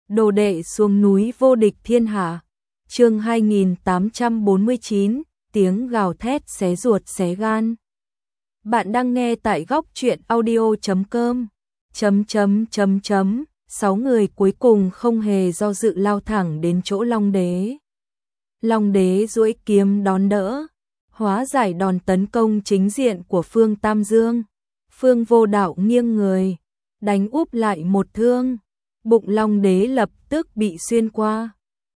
Đồ đệ xuống núi vô địch thiên hạ. Chương 2849, tiếng gào thét xé ruột xé gan. Bạn đang nghe tại góc truyện audio.com. Sáu người cuối cùng không hề do dự lao thẳng đến chỗ Long Đế. Long Đế duỗi kiếm đón đỡ, hóa giải đòn tấn công chính diện của Phương Tam Dương. Phương Vô Đạo nghiêng người, đánh úp lại một thương. Bụng Long Đế lập tức bị xuyên qua.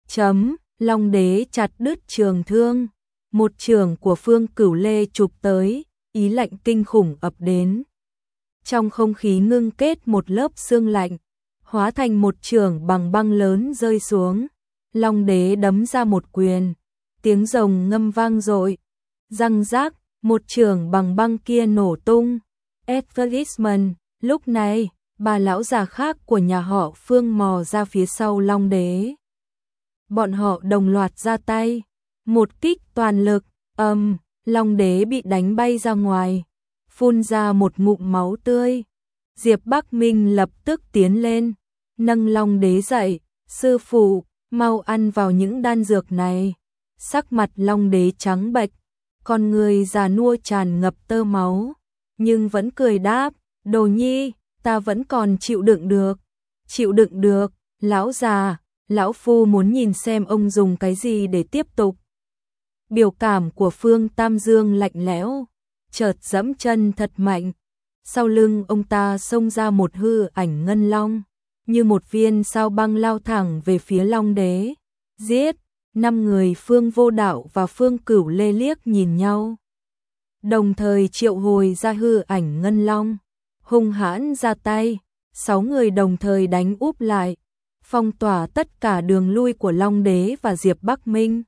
Long Đế chặt đứt trường thương. Một chưởng của Phương Cửu Lê chụp tới, ý lạnh kinh khủng ập đến. Trong không khí ngưng kết một lớp sương lạnh, hóa thành một chưởng bằng băng lớn rơi xuống. Long Đế đấm ra một quyền, tiếng rồng ngâm vang dội. Răng rác, một chưởng bằng băng kia nổ tung. Advertisement, lúc này, ba lão già khác của nhà họ Phương mò ra phía sau Long Đế. Bọn họ đồng loạt ra tay, một kích toàn lực, Long Đế bị đánh bay ra ngoài, phun ra một ngụm máu tươi. Diệp Bắc Minh lập tức tiến lên, nâng Long Đế dậy, sư phụ, mau ăn vào những đan dược này. Sắc mặt Long Đế trắng bệch, con người già nua tràn ngập tơ máu, nhưng vẫn cười đáp, đồ nhi, ta vẫn còn chịu đựng được. Chịu đựng được, lão già, lão phu muốn nhìn xem ông dùng cái gì để tiếp tục. Biểu cảm của Phương Tam Dương lạnh lẽo, chợt giẫm chân thật mạnh. Sau lưng ông ta xông ra một hư ảnh ngân long, như một viên sao băng lao thẳng về phía Long Đế. Giết! 5 người Phương Vô Đạo và Phương Cửu Lê liếc nhìn nhau, đồng thời triệu hồi ra hư ảnh ngân long, hung hãn ra tay. 6 người đồng thời đánh úp lại, phong tỏa tất cả đường lui của Long Đế và Diệp Bắc Minh.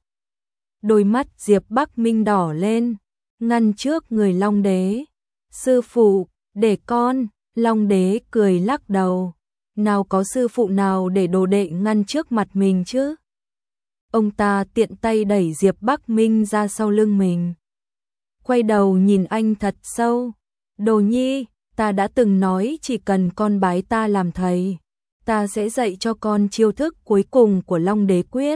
Đôi mắt Diệp Bắc Minh đỏ lên, ngăn trước người Long Đế. Sư phụ, để con. Long Đế cười lắc đầu. Nào có sư phụ nào để đồ đệ ngăn trước mặt mình chứ. Ông ta tiện tay đẩy Diệp Bắc Minh ra sau lưng mình, quay đầu nhìn anh thật sâu. Đồ nhi, ta đã từng nói chỉ cần con bái ta làm thầy, ta sẽ dạy cho con chiêu thức cuối cùng của Long Đế Quyết.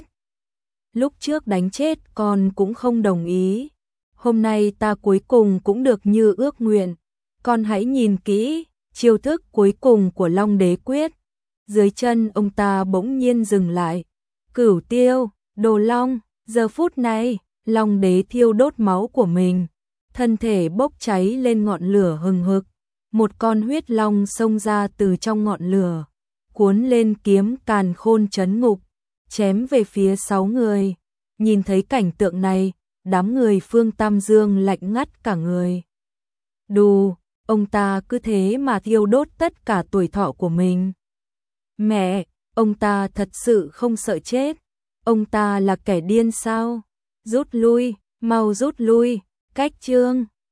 Lúc trước đánh chết con cũng không đồng ý, hôm nay ta cuối cùng cũng được như ước nguyện. Con hãy nhìn kỹ chiêu thức cuối cùng của Long Đế Quyết. Dưới chân ông ta bỗng nhiên dừng lại. Cửu Tiêu, Đồ Long. Giờ phút này, Long Đế thiêu đốt máu của mình, thân thể bốc cháy lên ngọn lửa hừng hực. Một con huyết long xông ra từ trong ngọn lửa, cuốn lên kiếm càn khôn trấn ngục, chém về phía 6 người. Nhìn thấy cảnh tượng này, đám người Phương Tam Dương lạnh ngắt cả người. Đù, ông ta cứ thế mà thiêu đốt tất cả tuổi thọ của mình. Mẹ, ông ta thật sự không sợ chết. Ông ta là kẻ điên sao? Rút lui, mau rút lui. Cách chương